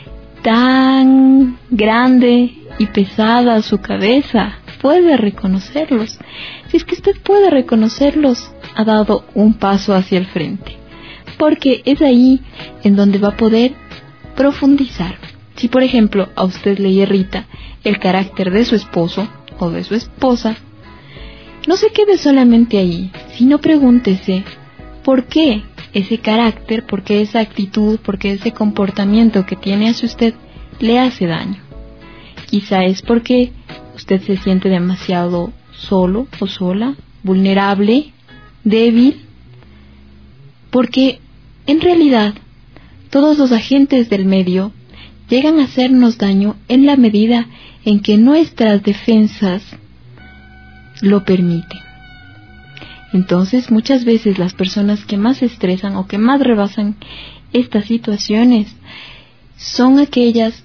tan grande y pesada su cabeza? ¿Puede reconocerlos? Si es que usted puede reconocerlos, ha dado un paso hacia el frente, porque es ahí en donde va a poder profundizar. Si, por ejemplo, a usted le irrita el carácter de su esposo o de su esposa, no se quede solamente ahí, sino pregúntese por qué ese carácter, por qué esa actitud, por qué ese comportamiento que tiene hacia usted le hace daño. Quizá es porque usted se siente demasiado solo o sola, vulnerable, débil, porque en realidad todos los agentes del medio llegan a hacernos daño en la medida en que nuestras defensas lo permiten. Entonces, muchas veces las personas que más se estresan o que más rebasan estas situaciones son aquellas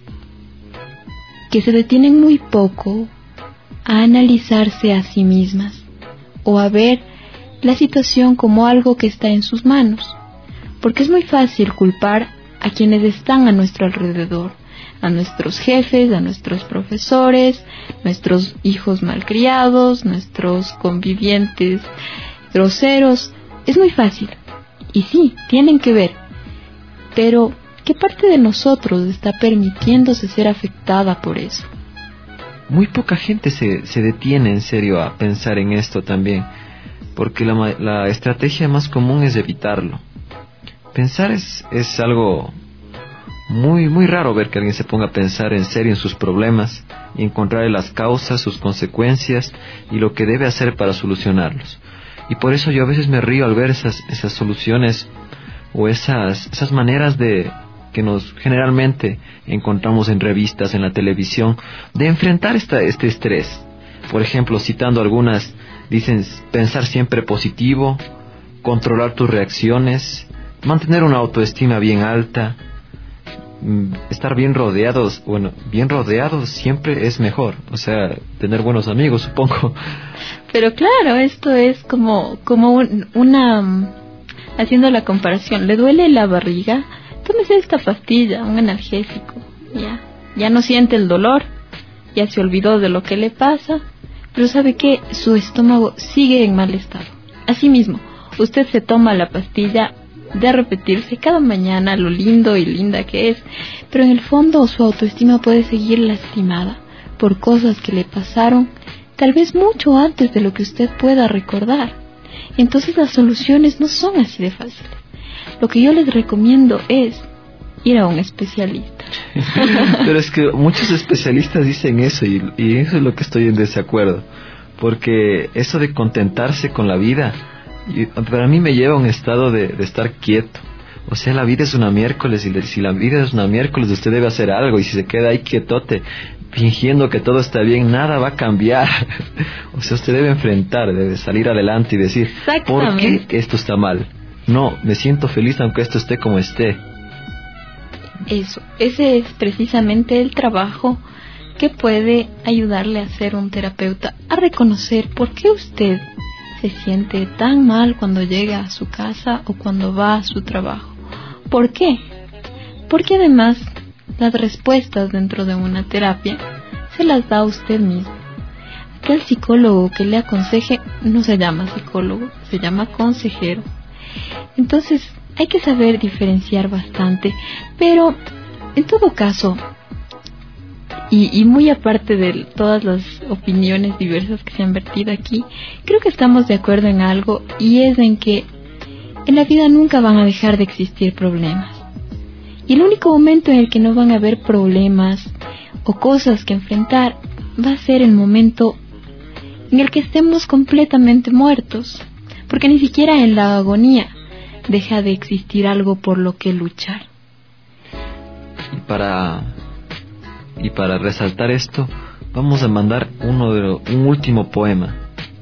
que se detienen muy poco a analizarse a sí mismas o a ver la situación como algo que está en sus manos, porque es muy fácil culpar a quienes están a nuestro alrededor, a nuestros jefes, a nuestros profesores, nuestros hijos malcriados, nuestros convivientes groseros. Es muy fácil. Y sí, tienen que ver. Pero, ¿qué parte de nosotros está permitiéndose ser afectada por eso? Muy poca gente se, se detiene en serio a pensar en esto también, porque la, la estrategia más común es evitarlo. Pensar es, es algo muy, muy raro, ver que alguien se ponga a pensar en serio en sus problemas y encontrar las causas, sus consecuencias y lo que debe hacer para solucionarlos. Y por eso yo a veces me río al ver esas, esas soluciones o esas, esas maneras de que nos generalmente encontramos en revistas, en la televisión, de enfrentar esta, este estrés. Por ejemplo, citando algunas, dicen pensar siempre positivo, controlar tus reacciones, mantener una autoestima bien alta, estar bien rodeados, bueno, bien rodeados siempre es mejor, o sea, tener buenos amigos, supongo. Pero claro, esto es como, como un, una, haciendo la comparación, ¿le duele la barriga? Tómese esta pastilla, un analgésico, ya, ya no siente el dolor, ya se olvidó de lo que le pasa, pero sabe que su estómago sigue en mal estado. Asimismo, usted se toma la pastilla de repetirse cada mañana lo lindo y linda que es, pero en el fondo su autoestima puede seguir lastimada por cosas que le pasaron tal vez mucho antes de lo que usted pueda recordar. Entonces las soluciones no son así de fáciles. Lo que yo les recomiendo es ir a un especialista. Pero es que muchos especialistas dicen eso y, y eso es lo que estoy en desacuerdo, porque eso de contentarse con la vida, y para mí me lleva a un estado de, de estar quieto. O sea, la vida es una miércoles y le, si la vida es una miércoles usted debe hacer algo, y si se queda ahí quietote fingiendo que todo está bien, nada va a cambiar. O sea, usted debe enfrentar, debe salir adelante y decir, ¿por qué esto está mal? No, me siento feliz aunque esto esté como esté. Eso, ese es precisamente el trabajo que puede ayudarle a ser un terapeuta, a reconocer por qué usted se siente tan mal cuando llega a su casa o cuando va a su trabajo. ¿Por qué? Porque además las respuestas dentro de una terapia se las da usted mismo. Aquel psicólogo que le aconseje no se llama psicólogo, se llama consejero. Entonces hay que saber diferenciar bastante, pero en todo caso, y, y muy aparte de todas las opiniones diversas que se han vertido aquí, creo que estamos de acuerdo en algo, y es en que en la vida nunca van a dejar de existir problemas. Y el único momento en el que no van a haber problemas o cosas que enfrentar va a ser el momento en el que estemos completamente muertos, porque ni siquiera en la agonía deja de existir algo por lo que luchar. Y para y para resaltar esto, vamos a mandar uno de lo, un último poema.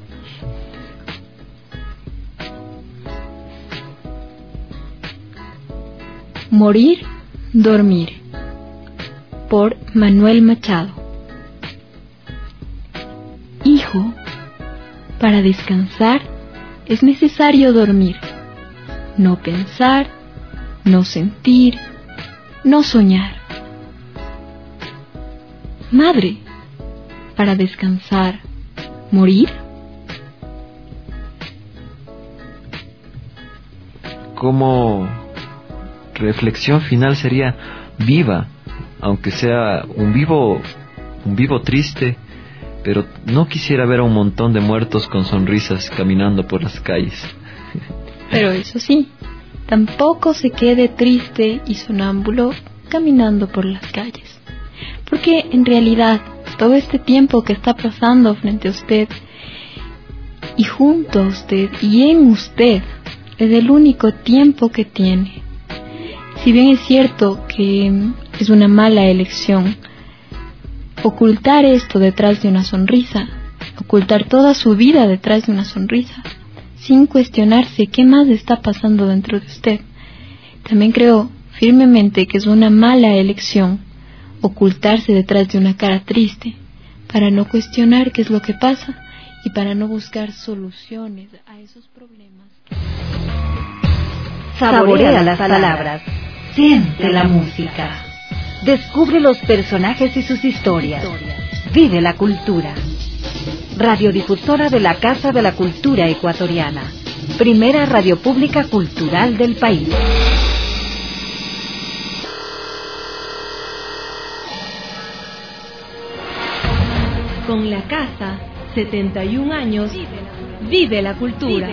Morir, dormir, por Manuel Machado. Hijo, para descansar es necesario dormir, no pensar, no sentir, no soñar. Madre, para descansar, morir. Como reflexión final sería: viva, aunque sea un vivo, un vivo triste, pero no quisiera ver a un montón de muertos con sonrisas caminando por las calles. Pero eso sí, tampoco se quede triste y sonámbulo caminando por las calles, porque en realidad todo este tiempo que está pasando frente a usted y junto a usted y en usted es el único tiempo que tiene. Si bien es cierto que es una mala elección ocultar esto detrás de una sonrisa, ocultar toda su vida detrás de una sonrisa, sin cuestionarse qué más está pasando dentro de usted, también creo firmemente que es una mala elección ocultarse detrás de una cara triste, para no cuestionar qué es lo que pasa y para no buscar soluciones a esos problemas. Saborea las palabras, siente la música, descubre los personajes y sus historias, vive la cultura. Radiodifusora de la Casa de la Cultura Ecuatoriana, primera radio pública cultural del país. Con la Casa, setenta y un años, vive la cultura.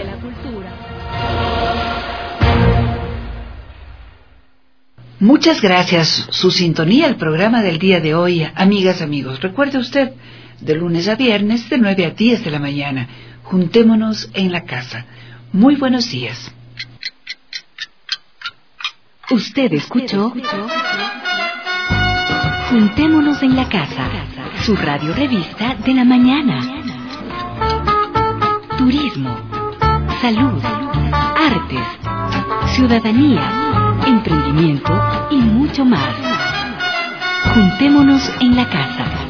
Muchas gracias. Su sintonía al programa del día de hoy, amigas, amigos. Recuerde usted, de lunes a viernes, de nueve a diez de la mañana. Juntémonos en la casa. Muy buenos días. Usted escuchó Juntémonos en la casa, su radio revista de la mañana. Turismo, salud, artes, ciudadanía, emprendimiento y mucho más. Juntémonos en la casa.